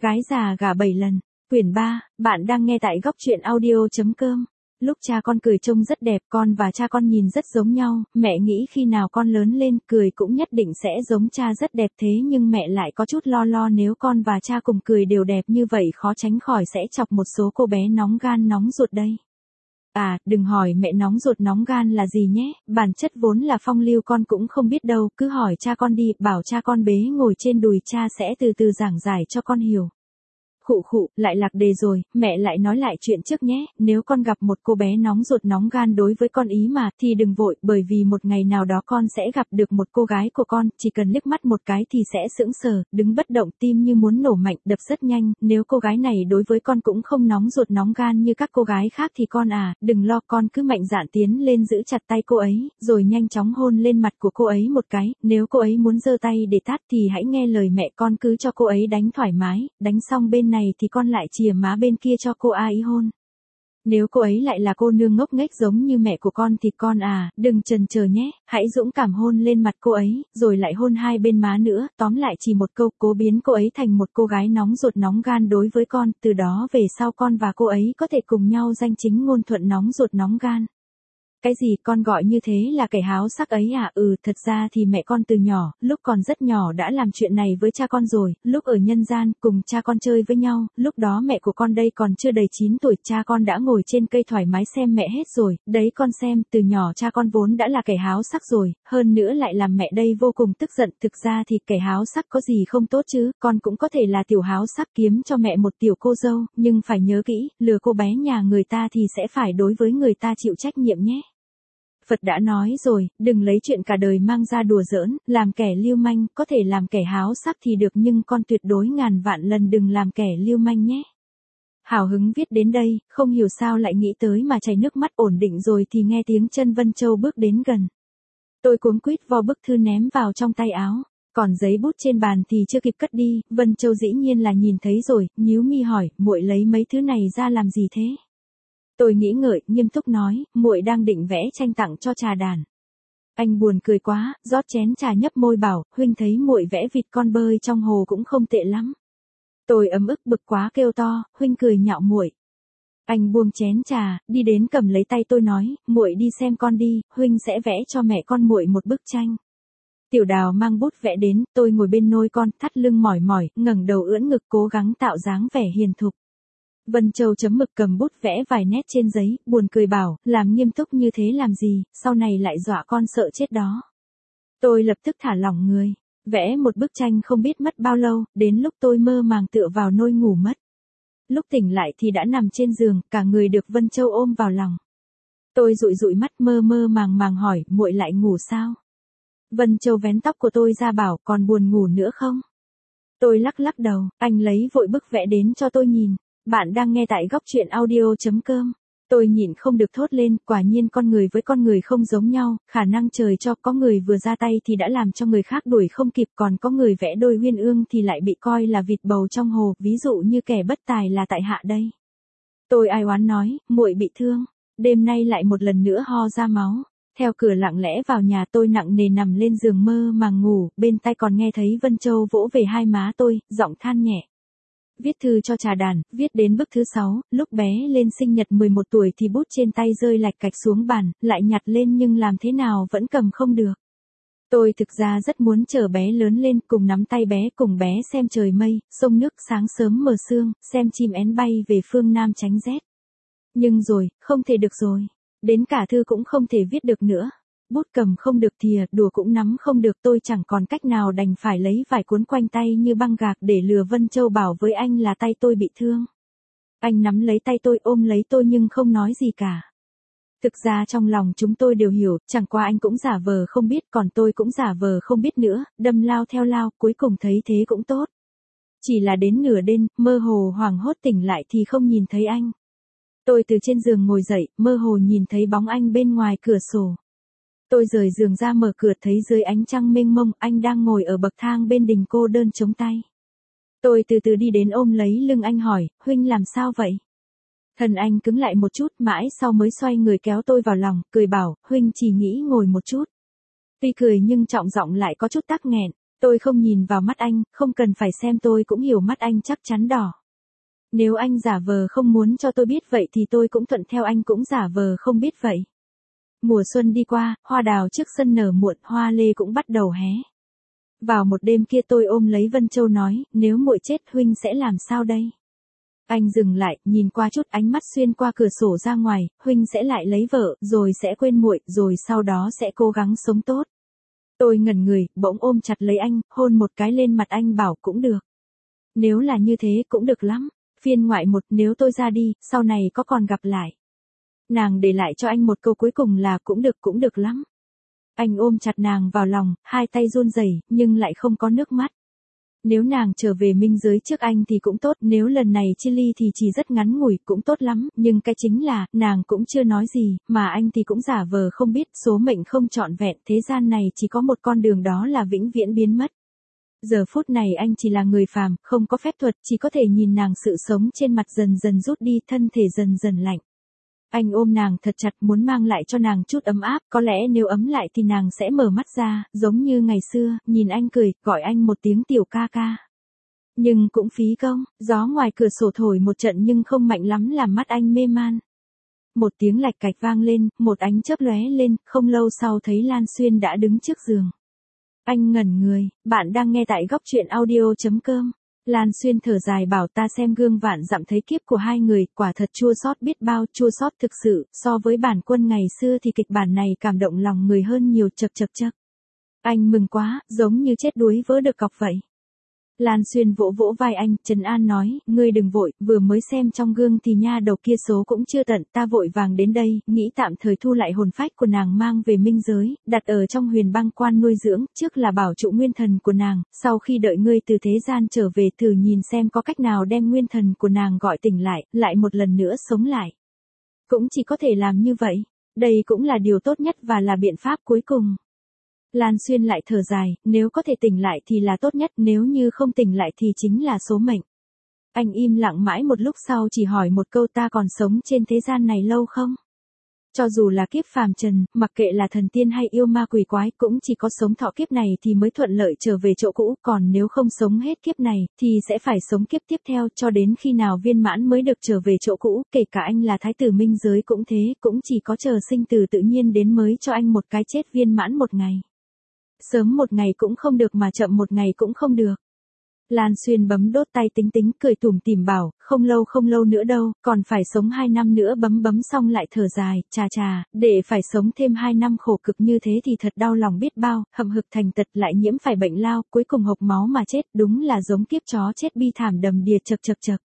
Gái già gả 7 lần. Quyển 3, bạn đang nghe tại góc truyện audio.com. Lúc cha con cười trông rất đẹp, con và cha con nhìn rất giống nhau, mẹ nghĩ khi nào con lớn lên cười cũng nhất định sẽ giống cha rất đẹp, thế nhưng mẹ lại có chút lo nếu con và cha cùng cười đều đẹp như vậy khó tránh khỏi sẽ chọc một số cô bé nóng gan nóng ruột đây. À, đừng hỏi mẹ nóng ruột nóng gan là gì nhé, bản chất vốn là phong lưu con cũng không biết đâu, cứ hỏi cha con đi, bảo cha con bế ngồi trên đùi cha sẽ từ từ giảng giải cho con hiểu. Khụ, lại lạc đề rồi, mẹ lại nói lại chuyện trước nhé, nếu con gặp một cô bé nóng ruột nóng gan đối với con ý mà, thì đừng vội, bởi vì một ngày nào đó con sẽ gặp được một cô gái của con, chỉ cần liếc mắt một cái thì sẽ sững sờ, đứng bất động, tim như muốn nổ mạnh, đập rất nhanh, nếu cô gái này đối với con cũng không nóng ruột nóng gan như các cô gái khác thì con đừng lo, con cứ mạnh dạn tiến lên giữ chặt tay cô ấy, rồi nhanh chóng hôn lên mặt của cô ấy một cái, nếu cô ấy muốn giơ tay để tát thì hãy nghe lời mẹ, con cứ cho cô ấy đánh thoải mái, đánh xong bên này thì con lại chìa má bên kia cho cô ấy hôn. Nếu cô ấy lại là cô nương ngốc nghếch giống như mẹ của con thì con đừng chần chờ nhé, hãy dũng cảm hôn lên mặt cô ấy, rồi lại hôn hai bên má nữa, tóm lại chỉ một câu, cố biến cô ấy thành một cô gái nóng ruột nóng gan đối với con, từ đó về sau con và cô ấy có thể cùng nhau danh chính ngôn thuận nóng ruột nóng gan. Cái gì, con gọi như thế là kẻ háo sắc ấy à? Thật ra thì mẹ con từ nhỏ, lúc còn rất nhỏ đã làm chuyện này với cha con rồi, lúc ở nhân gian, cùng cha con chơi với nhau, lúc đó mẹ của con đây còn chưa đầy 9 tuổi, cha con đã ngồi trên cây thoải mái xem mẹ hết rồi, đấy con xem, từ nhỏ cha con vốn đã là kẻ háo sắc rồi, hơn nữa lại làm mẹ đây vô cùng tức giận, thực ra thì kẻ háo sắc có gì không tốt chứ, con cũng có thể là tiểu háo sắc kiếm cho mẹ một tiểu cô dâu, nhưng phải nhớ kỹ, lừa cô bé nhà người ta thì sẽ phải đối với người ta chịu trách nhiệm nhé. Phật đã nói rồi, đừng lấy chuyện cả đời mang ra đùa giỡn, làm kẻ lưu manh, có thể làm kẻ háo sắc thì được nhưng con tuyệt đối ngàn vạn lần đừng làm kẻ lưu manh nhé. Hào hứng viết đến đây, không hiểu sao lại nghĩ tới mà chảy nước mắt, ổn định rồi thì nghe tiếng chân Vân Châu bước đến gần. Tôi cuống quýt vo bức thư ném vào trong tay áo, còn giấy bút trên bàn thì chưa kịp cất đi, Vân Châu dĩ nhiên là nhìn thấy rồi, nhíu mi hỏi, muội lấy mấy thứ này ra làm gì thế? Tôi nghĩ ngợi, nghiêm túc nói, muội đang định vẽ tranh tặng cho Trà Đàn. Anh buồn cười quá, rót chén trà nhấp môi bảo, huynh thấy muội vẽ vịt con bơi trong hồ cũng không tệ lắm. Tôi ấm ức bực quá kêu to, huynh cười nhạo muội. Anh buông chén trà, đi đến cầm lấy tay tôi nói, muội đi xem con đi, huynh sẽ vẽ cho mẹ con muội một bức tranh. Tiểu Đào mang bút vẽ đến, tôi ngồi bên nôi con, thắt lưng mỏi, ngẩng đầu ưỡn ngực cố gắng tạo dáng vẻ hiền thục. Vân Châu chấm mực cầm bút vẽ vài nét trên giấy, buồn cười bảo, làm nghiêm túc như thế làm gì, sau này lại dọa con sợ chết đó. Tôi lập tức thả lỏng người, vẽ một bức tranh không biết mất bao lâu, đến lúc tôi mơ màng tựa vào nôi ngủ mất. Lúc tỉnh lại thì đã nằm trên giường, cả người được Vân Châu ôm vào lòng. Tôi dụi mắt mơ màng hỏi, muội lại ngủ sao? Vân Châu vén tóc của tôi ra bảo, còn buồn ngủ nữa không? Tôi lắc đầu, anh lấy vội bức vẽ đến cho tôi nhìn. Bạn đang nghe tại góc truyện audio.com. Tôi nhịn không được thốt lên, quả nhiên con người với con người không giống nhau, khả năng trời cho, có người vừa ra tay thì đã làm cho người khác đuổi không kịp, còn có người vẽ đôi uyên ương thì lại bị coi là vịt bầu trong hồ, ví dụ như kẻ bất tài là tại hạ đây. Tôi ai oán nói, muội bị thương, đêm nay lại một lần nữa ho ra máu. Theo cửa lặng lẽ vào nhà, tôi nặng nề nằm lên giường mơ màng ngủ, bên tai còn nghe thấy Vân Châu vỗ về hai má tôi, giọng than nhẹ. Viết thư cho Trà Đàn, viết đến bức thứ 6, lúc bé lên sinh nhật 11 tuổi thì bút trên tay rơi lạch cạch xuống bàn, lại nhặt lên nhưng làm thế nào vẫn cầm không được. Tôi thực ra rất muốn chờ bé lớn lên, cùng nắm tay bé, cùng bé xem trời mây, sông nước sáng sớm mờ sương, xem chim én bay về phương Nam tránh rét. Nhưng rồi, không thể được rồi. Đến cả thư cũng không thể viết được nữa. Bút cầm không được thìa, đùa cũng nắm không được, tôi chẳng còn cách nào đành phải lấy vải cuốn quanh tay như băng gạc để lừa Vân Châu bảo với anh là tay tôi bị thương. Anh nắm lấy tay tôi ôm lấy tôi nhưng không nói gì cả. Thực ra trong lòng chúng tôi đều hiểu, chẳng qua anh cũng giả vờ không biết, còn tôi cũng giả vờ không biết nữa, đâm lao theo lao, cuối cùng thấy thế cũng tốt. Chỉ là đến nửa đêm, mơ hồ hoảng hốt tỉnh lại thì không nhìn thấy anh. Tôi từ trên giường ngồi dậy, mơ hồ nhìn thấy bóng anh bên ngoài cửa sổ. Tôi rời giường ra mở cửa thấy dưới ánh trăng mênh mông, anh đang ngồi ở bậc thang bên đình cô đơn chống tay. Tôi từ từ đi đến ôm lấy lưng anh hỏi, huynh làm sao vậy? Thân anh cứng lại một chút, mãi sau mới xoay người kéo tôi vào lòng, cười bảo, huynh chỉ nghĩ ngồi một chút. Tuy cười nhưng trọng giọng lại có chút tắc nghẹn. Tôi không nhìn vào mắt anh, không cần phải xem tôi cũng hiểu mắt anh chắc chắn đỏ. Nếu anh giả vờ không muốn cho tôi biết vậy thì tôi cũng thuận theo anh cũng giả vờ không biết vậy. Mùa xuân đi qua, hoa đào trước sân nở muộn, hoa lê cũng bắt đầu hé. Vào một đêm kia tôi ôm lấy Vân Châu nói, nếu muội chết huynh sẽ làm sao đây? Anh dừng lại, nhìn qua chút, ánh mắt xuyên qua cửa sổ ra ngoài, huynh sẽ lại lấy vợ, rồi sẽ quên muội, rồi sau đó sẽ cố gắng sống tốt. Tôi ngẩn người, bỗng ôm chặt lấy anh, hôn một cái lên mặt anh bảo cũng được. Nếu là như thế cũng được lắm. Phiên ngoại 1, nếu tôi ra đi, sau này có còn gặp lại. Nàng để lại cho anh một câu cuối cùng là cũng được lắm. Anh ôm chặt nàng vào lòng, hai tay run rẩy nhưng lại không có nước mắt. Nếu nàng trở về minh giới trước anh thì cũng tốt, nếu lần này chia ly thì chỉ rất ngắn ngủi, cũng tốt lắm, nhưng cái chính là, nàng cũng chưa nói gì, mà anh thì cũng giả vờ không biết, số mệnh không trọn vẹn, thế gian này chỉ có một con đường đó là vĩnh viễn biến mất. Giờ phút này anh chỉ là người phàm, không có phép thuật, chỉ có thể nhìn nàng sự sống trên mặt dần dần rút đi, thân thể dần dần lạnh. Anh ôm nàng thật chặt muốn mang lại cho nàng chút ấm áp, có lẽ nếu ấm lại thì nàng sẽ mở mắt ra, giống như ngày xưa, nhìn anh cười, gọi anh một tiếng tiểu ca ca. Nhưng cũng phí công, gió ngoài cửa sổ thổi một trận nhưng không mạnh lắm làm mắt anh mê man. Một tiếng lạch cạch vang lên, một ánh chớp lóe lên, không lâu sau thấy Lan Xuyên đã đứng trước giường. Anh ngẩn người, bạn đang nghe tại góc truyện audio.com. Lan Xuyên thở dài bảo ta xem gương vạn dặm thấy kiếp của hai người, quả thật chua xót biết bao, chua xót thực sự, so với bản Quân ngày xưa thì kịch bản này cảm động lòng người hơn nhiều chậc. Anh mừng quá, giống như chết đuối vỡ được cọc vậy. Lan Xuyên vỗ vỗ vai anh, trấn an nói, ngươi đừng vội, vừa mới xem trong gương thì nha đầu kia số cũng chưa tận, ta vội vàng đến đây, nghĩ tạm thời thu lại hồn phách của nàng mang về minh giới, đặt ở trong Huyền Băng Quan nuôi dưỡng, trước là bảo trụ nguyên thần của nàng, sau khi đợi ngươi từ thế gian trở về thử nhìn xem có cách nào đem nguyên thần của nàng gọi tỉnh lại một lần nữa sống lại. Cũng chỉ có thể làm như vậy, đây cũng là điều tốt nhất và là biện pháp cuối cùng. Lan Xuyên lại thở dài, nếu có thể tỉnh lại thì là tốt nhất, nếu như không tỉnh lại thì chính là số mệnh. Anh im lặng mãi một lúc sau chỉ hỏi một câu ta còn sống trên thế gian này lâu không? Cho dù là kiếp phàm trần, mặc kệ là thần tiên hay yêu ma quỷ quái cũng chỉ có sống thọ kiếp này thì mới thuận lợi trở về chỗ cũ, còn nếu không sống hết kiếp này thì sẽ phải sống kiếp tiếp theo cho đến khi nào viên mãn mới được trở về chỗ cũ, kể cả anh là thái tử minh giới cũng thế, cũng chỉ có chờ sinh tử tự nhiên đến mới cho anh một cái chết viên mãn một ngày. Sớm một ngày cũng không được mà chậm một ngày cũng không được. Lan Xuyên bấm đốt tay tính cười tủm tỉm bảo, không lâu nữa đâu, còn phải sống 2 năm nữa bấm xong lại thở dài, chà, để phải sống thêm 2 năm khổ cực như thế thì thật đau lòng biết bao, hậm hực thành tật lại nhiễm phải bệnh lao, cuối cùng hộc máu mà chết, đúng là giống kiếp chó chết bi thảm đầm đìa chậc.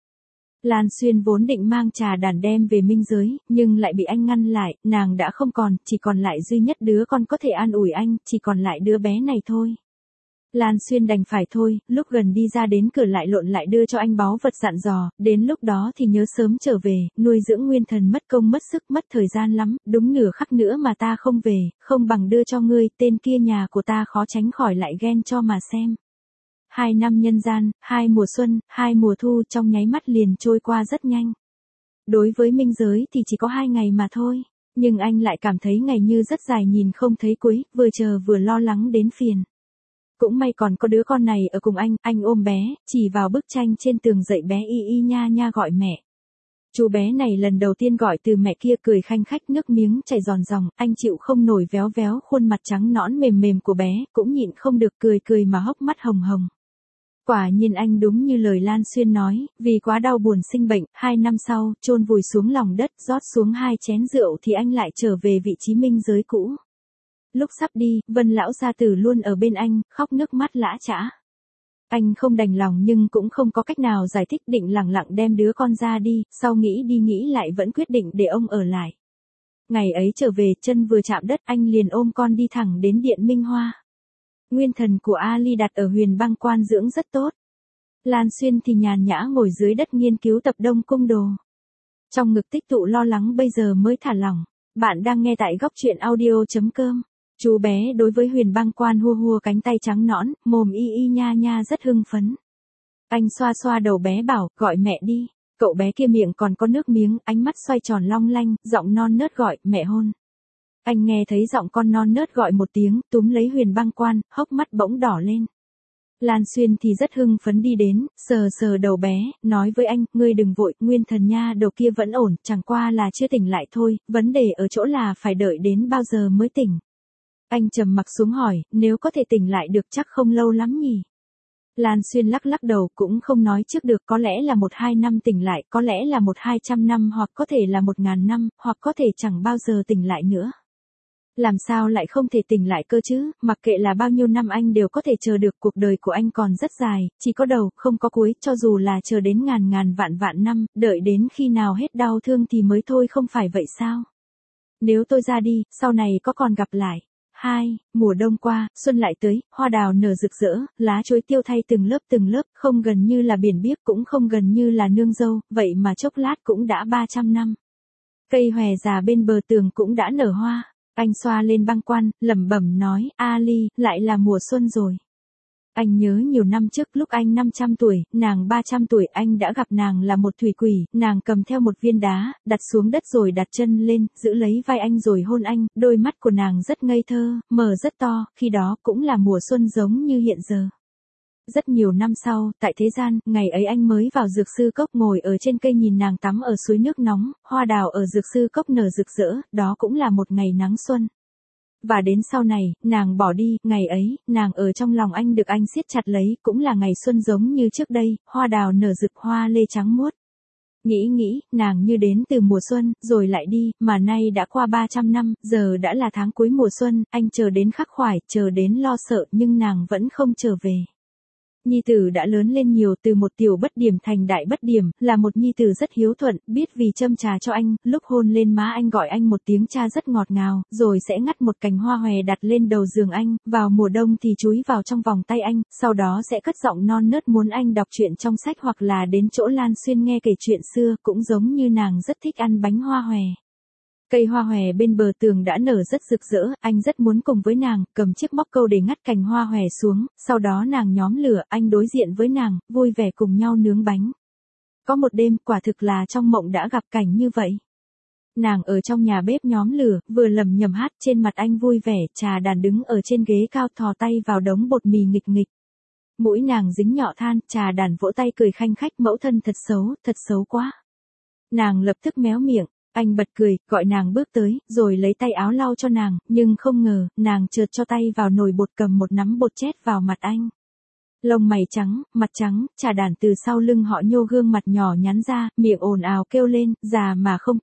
Lan Xuyên vốn định mang trà đàn đem về minh giới, nhưng lại bị anh ngăn lại, nàng đã không còn, chỉ còn lại duy nhất đứa con có thể an ủi anh, chỉ còn lại đứa bé này thôi. Lan Xuyên đành phải thôi, lúc gần đi ra đến cửa lại lộn lại đưa cho anh báu vật dặn dò, đến lúc đó thì nhớ sớm trở về, nuôi dưỡng nguyên thần mất công mất sức mất thời gian lắm, đúng nửa khắc nữa mà ta không về, không bằng đưa cho ngươi, tên kia nhà của ta khó tránh khỏi lại ghen cho mà xem. 2 năm nhân gian, 2 mùa xuân, 2 mùa thu trong nháy mắt liền trôi qua rất nhanh. Đối với minh giới thì chỉ có 2 ngày mà thôi, nhưng anh lại cảm thấy ngày như rất dài nhìn không thấy cuối, vừa chờ vừa lo lắng đến phiền. Cũng may còn có đứa con này ở cùng anh ôm bé, chỉ vào bức tranh trên tường dạy bé y nha gọi mẹ. Chú bé này lần đầu tiên gọi từ mẹ kia cười khanh khách nước miếng chảy ròn ròng, anh chịu không nổi véo khuôn mặt trắng nõn mềm của bé, cũng nhịn không được cười mà hốc mắt hồng hồng. Quả nhiên anh đúng như lời Lan Xuyên nói, vì quá đau buồn sinh bệnh, 2 năm sau, chôn vùi xuống lòng đất, rót xuống 2 chén rượu thì anh lại trở về vị trí minh giới cũ. Lúc sắp đi, Vân lão gia tử luôn ở bên anh, khóc nước mắt lã chã. Anh không đành lòng nhưng cũng không có cách nào giải thích, định lẳng lặng đem đứa con ra đi, sau nghĩ đi nghĩ lại vẫn quyết định để ông ở lại. Ngày ấy trở về, chân vừa chạm đất anh liền ôm con đi thẳng đến Điện Minh Hoa. Nguyên thần của Ali đặt ở Huyền Băng Quan dưỡng rất tốt. Lan Xuyên thì nhàn nhã ngồi dưới đất nghiên cứu tập Đông Cung đồ. Trong ngực tích tụ lo lắng bây giờ mới thả lỏng. Bạn đang nghe tại góc truyện audio.com. Chú bé đối với Huyền Băng Quan hua cánh tay trắng nõn, mồm y nha rất hưng phấn. Anh xoa đầu bé bảo, gọi mẹ đi. Cậu bé kia miệng còn có nước miếng, ánh mắt xoay tròn long lanh, giọng non nớt gọi, mẹ hôn. Anh nghe thấy giọng con non nớt gọi một tiếng, túm lấy Huyền Băng Quan, hốc mắt bỗng đỏ lên. Lan Xuyên thì rất hưng phấn đi đến, sờ sờ đầu bé, nói với anh, ngươi đừng vội, Nguyên Thần nha đầu kia vẫn ổn, chẳng qua là chưa tỉnh lại thôi, vấn đề ở chỗ là phải đợi đến bao giờ mới tỉnh. Anh trầm mặc xuống hỏi, nếu có thể tỉnh lại được chắc không lâu lắm nhỉ? Lan Xuyên lắc lắc đầu, cũng không nói trước được, có lẽ là 1-2 năm tỉnh lại, có lẽ là 100-200 năm, hoặc có thể là 1000 năm, hoặc có thể chẳng bao giờ tỉnh lại nữa. Làm sao lại không thể tỉnh lại cơ chứ, mặc kệ là bao nhiêu năm anh đều có thể chờ được, cuộc đời của anh còn rất dài, chỉ có đầu, không có cuối, cho dù là chờ đến ngàn vạn năm, đợi đến khi nào hết đau thương thì mới thôi, không phải vậy sao? Nếu tôi ra đi, sau này có còn gặp lại. 2. Mùa đông qua, xuân lại tới, hoa đào nở rực rỡ, lá chuối tiêu thay từng lớp, không gần như là biển biếc cũng không gần như là nương dâu, vậy mà chốc lát cũng đã 300 năm. Cây hòe già bên bờ tường cũng đã nở hoa. Anh xoa lên băng quan, lẩm bẩm nói, Ali, lại là mùa xuân rồi. Anh nhớ nhiều năm trước lúc anh 500 tuổi, nàng 300 tuổi, anh đã gặp nàng là một thủy quỷ, nàng cầm theo một viên đá, đặt xuống đất rồi đặt chân lên, giữ lấy vai anh rồi hôn anh, đôi mắt của nàng rất ngây thơ, mở rất to, khi đó cũng là mùa xuân giống như hiện giờ. Rất nhiều năm sau, tại thế gian, ngày ấy anh mới vào dược sư cốc, ngồi ở trên cây nhìn nàng tắm ở suối nước nóng, hoa đào ở dược sư cốc nở rực rỡ, đó cũng là một ngày nắng xuân. Và đến sau này, nàng bỏ đi, ngày ấy, nàng ở trong lòng anh được anh siết chặt lấy, cũng là ngày xuân giống như trước đây, hoa đào nở rực, hoa lê trắng muốt. Nghĩ, nàng như đến từ mùa xuân, rồi lại đi, mà nay đã qua 300 năm, giờ đã là tháng cuối mùa xuân, anh chờ đến khắc khoải, chờ đến lo sợ, nhưng nàng vẫn không trở về. Nhi tử đã lớn lên nhiều, từ một tiểu bất điểm thành đại bất điểm, là một nhi tử rất hiếu thuận, biết vì châm trà cho anh, lúc hôn lên má anh gọi anh một tiếng cha rất ngọt ngào, rồi sẽ ngắt một cành hoa hòe đặt lên đầu giường anh, vào mùa đông thì chúi vào trong vòng tay anh, sau đó sẽ cất giọng non nớt muốn anh đọc truyện trong sách hoặc là đến chỗ Lan Xuyên nghe kể chuyện xưa, cũng giống như nàng rất thích ăn bánh hoa hòe. Cây hoa hòe bên bờ tường đã nở rất rực rỡ, anh rất muốn cùng với nàng, cầm chiếc móc câu để ngắt cành hoa hòe xuống, sau đó nàng nhóm lửa, anh đối diện với nàng, vui vẻ cùng nhau nướng bánh. Có một đêm, quả thực là trong mộng đã gặp cảnh như vậy. Nàng ở trong nhà bếp nhóm lửa, vừa lẩm nhẩm hát, trên mặt anh vui vẻ, trà đàn đứng ở trên ghế cao thò tay vào đống bột mì nghịch nghịch. Mũi nàng dính nhọ than, trà đàn vỗ tay cười khanh khách, mẫu thân thật xấu quá. Nàng lập tức méo miệng. Anh bật cười, gọi nàng bước tới, rồi lấy tay áo lau cho nàng, nhưng không ngờ, nàng trượt cho tay vào nồi bột, cầm một nắm bột chét vào mặt anh. Lông mày trắng, mặt trắng, trà đàn từ sau lưng họ nhô gương mặt nhỏ nhắn ra, miệng ồn ào kêu lên, già mà không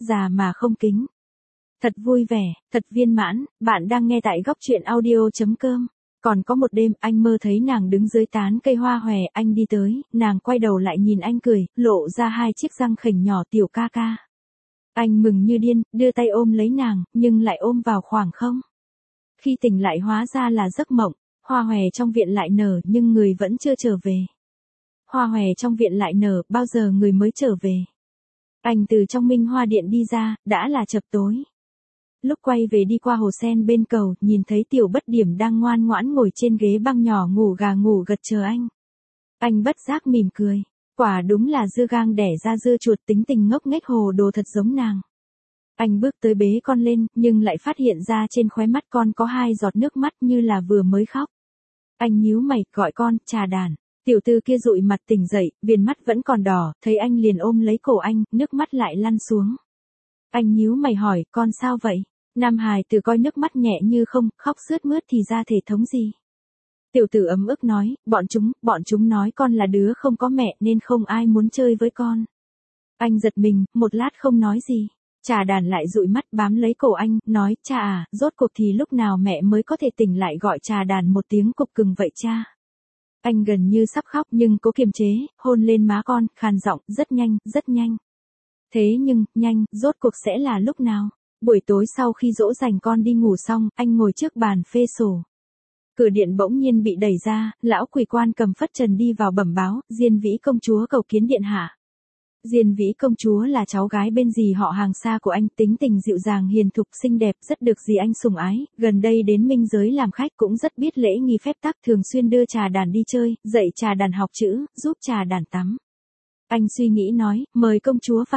kính. Thật vui vẻ, thật viên mãn, bạn đang nghe tại góc truyện audio.com. Còn có một đêm, anh mơ thấy nàng đứng dưới tán cây hoa hòe, anh đi tới, nàng quay đầu lại nhìn anh cười, lộ ra 2 chiếc răng khểnh nhỏ, tiểu ca ca. Anh mừng như điên, đưa tay ôm lấy nàng, nhưng lại ôm vào khoảng không. Khi tỉnh lại hóa ra là giấc mộng, hoa hòe trong viện lại nở, nhưng người vẫn chưa trở về. Hoa hòe trong viện lại nở, bao giờ người mới trở về? Anh từ trong Minh Hoa Điện đi ra, đã là chập tối. Lúc quay về đi qua hồ sen bên cầu, nhìn thấy tiểu bất điểm đang ngoan ngoãn ngồi trên ghế băng nhỏ ngủ gà ngủ gật chờ anh. Anh bất giác mỉm cười. Quả đúng là dưa gang đẻ ra dưa chuột, tính tình ngốc nghếch hồ đồ thật giống nàng. Anh bước tới bế con lên, nhưng lại phát hiện ra trên khóe mắt con có 2 giọt nước mắt như là vừa mới khóc. Anh nhíu mày, gọi con, trà đàn. Tiểu tư kia dụi mặt tỉnh dậy, viền mắt vẫn còn đỏ, thấy anh liền ôm lấy cổ anh, nước mắt lại lăn xuống. Anh nhíu mày hỏi, con sao vậy? Nam hài tử coi nước mắt nhẹ như không, khóc sướt mướt thì ra thể thống gì? Tiểu tử ấm ức nói, bọn chúng nói con là đứa không có mẹ nên không ai muốn chơi với con. Anh giật mình, một lát không nói gì. Trà đàn lại dụi mắt bám lấy cổ anh, nói, cha à, rốt cuộc thì lúc nào mẹ mới có thể tỉnh lại, gọi trà đàn một tiếng cục cừng vậy cha. Anh gần như sắp khóc nhưng cố kiềm chế, hôn lên má con, khàn giọng, rất nhanh. Thế nhưng, nhanh, rốt cuộc sẽ là lúc nào? Buổi tối sau khi dỗ dành con đi ngủ xong, anh ngồi trước bàn phê sổ. Cửa điện bỗng nhiên bị đẩy ra, lão quỷ quan cầm phất trần đi vào bẩm báo, Diên Vĩ công chúa cầu kiến điện hạ. Diên Vĩ công chúa là cháu gái bên dì họ hàng xa của anh, tính tình dịu dàng hiền thục xinh đẹp, rất được dì anh sủng ái, gần đây đến Minh giới làm khách cũng rất biết lễ nghi phép tắc, thường xuyên đưa trà đàn đi chơi, dạy trà đàn học chữ, giúp trà đàn tắm. Anh suy nghĩ nói, mời công chúa vào.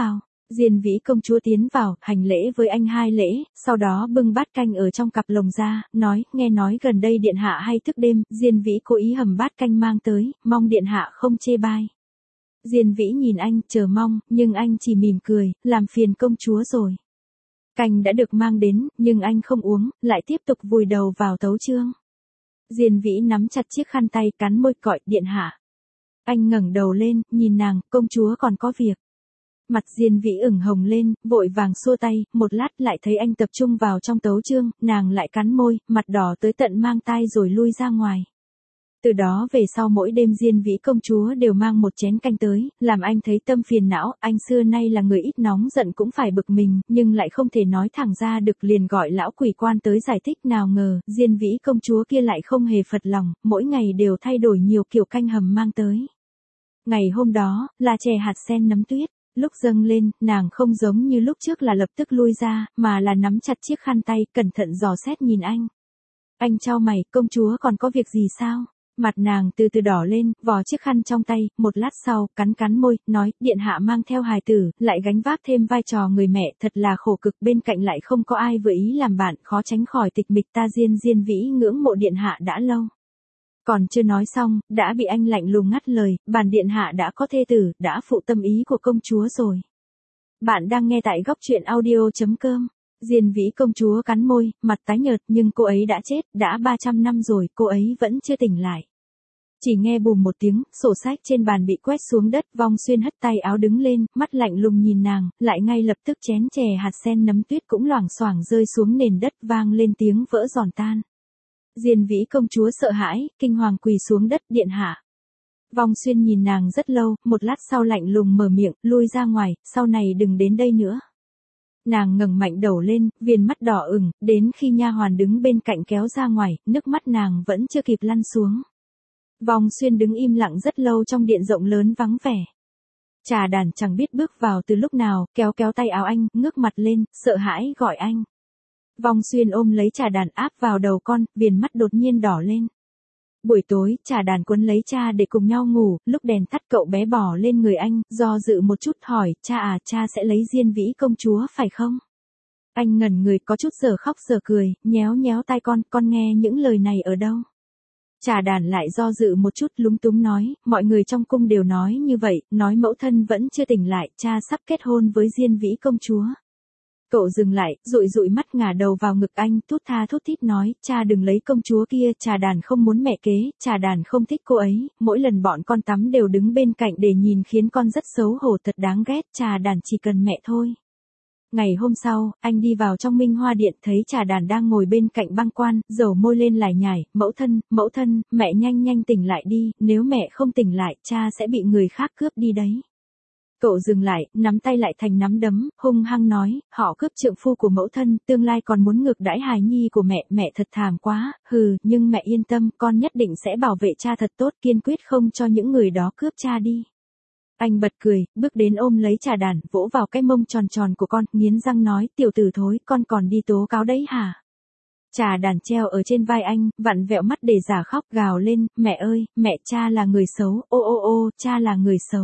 Diên Vĩ công chúa tiến vào, hành lễ với anh 2 lễ, sau đó bưng bát canh ở trong cặp lồng ra, nói, nghe nói gần đây điện hạ hay thức đêm, Diên Vĩ cố ý hầm bát canh mang tới, mong điện hạ không chê bai. Diên Vĩ nhìn anh, chờ mong, nhưng anh chỉ mỉm cười, làm phiền công chúa rồi. Canh đã được mang đến, nhưng anh không uống, lại tiếp tục vùi đầu vào tấu chương. Diên Vĩ nắm chặt chiếc khăn tay, cắn môi gọi, điện hạ. Anh ngẩng đầu lên, nhìn nàng, công chúa còn có việc. Mặt Diên Vĩ ửng hồng lên, vội vàng xua tay, một lát lại thấy anh tập trung vào trong tấu chương, nàng lại cắn môi, mặt đỏ tới tận mang tai rồi lui ra ngoài. Từ đó về sau mỗi đêm Diên Vĩ công chúa đều mang một chén canh tới, làm anh thấy tâm phiền não, anh xưa nay là người ít nóng giận cũng phải bực mình, nhưng lại không thể nói thẳng ra được, liền gọi lão quỷ quan tới giải thích, nào ngờ, Diên Vĩ công chúa kia lại không hề phật lòng, mỗi ngày đều thay đổi nhiều kiểu canh hầm mang tới. Ngày hôm đó, là chè hạt sen nấm tuyết. Lúc dâng lên, nàng không giống như lúc trước là lập tức lui ra, mà là nắm chặt chiếc khăn tay, cẩn thận dò xét nhìn anh. Anh chau mày, công chúa còn có việc gì sao? Mặt nàng từ từ đỏ lên, vò chiếc khăn trong tay, một lát sau, cắn môi, nói, điện hạ mang theo hài tử, lại gánh vác thêm vai trò người mẹ, thật là khổ cực, bên cạnh lại không có ai vừa ý làm bạn, khó tránh khỏi tịch mịch, ta Diên Vĩ ngưỡng mộ điện hạ đã lâu. Còn chưa nói xong, đã bị anh lạnh lùng ngắt lời, bản điện hạ đã có thê tử, đã phụ tâm ý của công chúa rồi. Bạn đang nghe tại góc truyện audio.com. Diên Vĩ công chúa cắn môi, mặt tái nhợt, nhưng cô ấy đã chết, đã 300 năm rồi, cô ấy vẫn chưa tỉnh lại. Chỉ nghe bùm một tiếng, sổ sách trên bàn bị quét xuống đất, Vong Xuyên hất tay áo đứng lên, mắt lạnh lùng nhìn nàng, lại ngay lập tức chén chè hạt sen nấm tuyết cũng loảng xoảng rơi xuống nền đất, vang lên tiếng vỡ giòn tan. Diên Vĩ công chúa sợ hãi, kinh hoàng quỳ xuống đất, điện hạ. Vong Xuyên nhìn nàng rất lâu, một lát sau lạnh lùng mở miệng, lui ra ngoài, sau này đừng đến đây nữa. Nàng ngẩng mạnh đầu lên, viền mắt đỏ ửng, đến khi nha hoàn đứng bên cạnh kéo ra ngoài, nước mắt nàng vẫn chưa kịp lăn xuống. Vong Xuyên đứng im lặng rất lâu trong điện rộng lớn vắng vẻ. Trà Đàn chẳng biết bước vào từ lúc nào, kéo tay áo anh, ngước mặt lên, sợ hãi gọi anh. Vong Xuyên ôm lấy Trà Đàn áp vào đầu con, viền mắt đột nhiên đỏ lên. Buổi tối, Trà Đàn quấn lấy cha để cùng nhau ngủ, lúc đèn tắt cậu bé bò lên người anh, do dự một chút hỏi, cha sẽ lấy Diên Vĩ công chúa phải không? Anh ngẩn người có chút giờ khóc giờ cười, nhéo tai con nghe những lời này ở đâu? Trà Đàn lại do dự một chút lúng túng nói, mọi người trong cung đều nói như vậy, nói mẫu thân vẫn chưa tỉnh lại, cha sắp kết hôn với Diên Vĩ công chúa. Cậu dừng lại, dụi mắt ngả đầu vào ngực anh, thút thít nói, cha đừng lấy công chúa kia, Trà Đàn không muốn mẹ kế, Trà Đàn không thích cô ấy, mỗi lần bọn con tắm đều đứng bên cạnh để nhìn khiến con rất xấu hổ, thật đáng ghét, Trà Đàn chỉ cần mẹ thôi. Ngày hôm sau, anh đi vào trong Minh Hoa Điện thấy Trà Đàn đang ngồi bên cạnh băng quan, dầu môi lên lải nhải, mẫu thân, mẹ nhanh tỉnh lại đi, nếu mẹ không tỉnh lại, cha sẽ bị người khác cướp đi đấy. Cậu dừng lại, nắm tay lại thành nắm đấm, hung hăng nói, họ cướp trượng phu của mẫu thân, tương lai còn muốn ngược đãi hài nhi của mẹ thật thảm quá, nhưng mẹ yên tâm, con nhất định sẽ bảo vệ cha thật tốt, kiên quyết không cho những người đó cướp cha đi. Anh bật cười, bước đến ôm lấy Trà Đàn, vỗ vào cái mông tròn của con, nghiến răng nói, tiểu tử thối, con còn đi tố cáo đấy hả? Trà Đàn treo ở trên vai anh, vặn vẹo mắt để giả khóc, gào lên, mẹ ơi, mẹ, cha là người xấu, ô, cha là người xấu.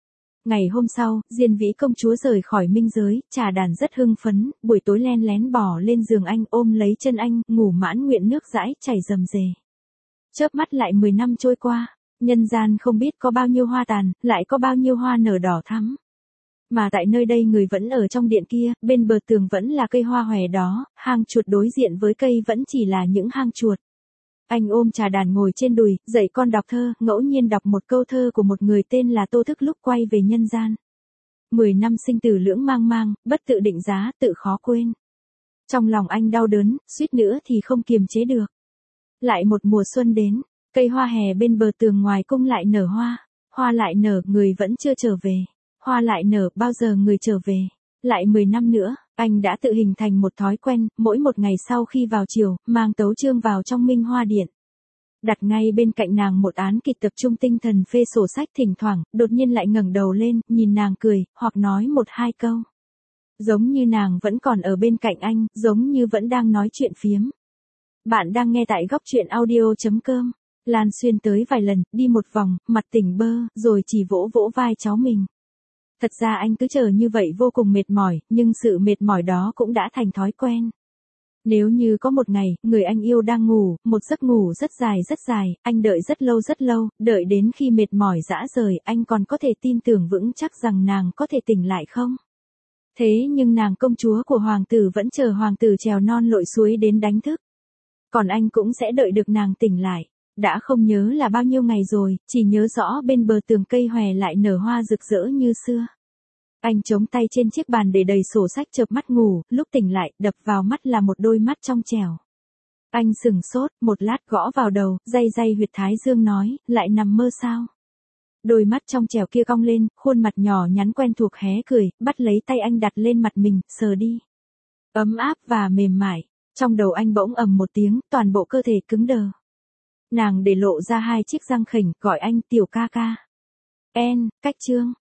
Ngày hôm sau, Diên Vĩ công chúa rời khỏi minh giới, Trà Đàn rất hưng phấn, buổi tối len lén bò lên giường anh, ôm lấy chân anh, ngủ mãn nguyện nước dãi chảy rầm rề. Chớp mắt lại 10 năm trôi qua, nhân gian không biết có bao nhiêu hoa tàn, lại có bao nhiêu hoa nở đỏ thắm. Mà tại nơi đây người vẫn ở trong điện kia, bên bờ tường vẫn là cây hoa hòe đó, hang chuột đối diện với cây vẫn chỉ là những hang chuột. Anh ôm Trà Đàn ngồi trên đùi, dạy con đọc thơ, ngẫu nhiên đọc một câu thơ của một người tên là Tô Thức lúc quay về nhân gian. 10 năm sinh tử lưỡng mang, bất tự định giá, tự khó quên. Trong lòng anh đau đớn, suýt nữa thì không kiềm chế được. Lại một mùa xuân đến, cây hoa hè bên bờ tường ngoài cung lại nở hoa lại nở, người vẫn chưa trở về. Hoa lại nở, bao giờ người trở về? Lại 10 năm nữa, anh đã tự hình thành một thói quen, mỗi một ngày sau khi vào chiều, mang tấu chương vào trong Minh Hoa Điện. Đặt ngay bên cạnh nàng một án kịch, tập trung tinh thần phê sổ sách, thỉnh thoảng, đột nhiên lại ngẩng đầu lên, nhìn nàng cười, hoặc nói một hai câu. Giống như nàng vẫn còn ở bên cạnh anh, giống như vẫn đang nói chuyện phiếm. Bạn đang nghe tại góc truyện audio.com. Lan Xuyên tới vài lần, đi một vòng, mặt tỉnh bơ, rồi chỉ vỗ vai cháu mình. Thật ra anh cứ chờ như vậy vô cùng mệt mỏi, nhưng sự mệt mỏi đó cũng đã thành thói quen. Nếu như có một ngày, người anh yêu đang ngủ, một giấc ngủ rất dài, anh đợi rất lâu, đợi đến khi mệt mỏi rã rời, anh còn có thể tin tưởng vững chắc rằng nàng có thể tỉnh lại không? Thế nhưng nàng công chúa của hoàng tử vẫn chờ hoàng tử trèo non lội suối đến đánh thức. Còn anh cũng sẽ đợi được nàng tỉnh lại. Đã không nhớ là bao nhiêu ngày rồi, chỉ nhớ rõ bên bờ tường cây hòe lại nở hoa rực rỡ như xưa. Anh chống tay trên chiếc bàn để đầy sổ sách chợp mắt ngủ, lúc tỉnh lại, đập vào mắt là một đôi mắt trong trẻo. Anh sừng sốt, một lát gõ vào đầu, day huyệt thái dương nói, lại nằm mơ sao? Đôi mắt trong trẻo kia cong lên, khuôn mặt nhỏ nhắn quen thuộc hé cười, bắt lấy tay anh đặt lên mặt mình, sờ đi. Ấm áp và mềm mại, trong đầu anh bỗng ầm một tiếng, toàn bộ cơ thể cứng đờ. Nàng để lộ ra hai chiếc răng khểnh, gọi anh tiểu ca ca. Cách chương.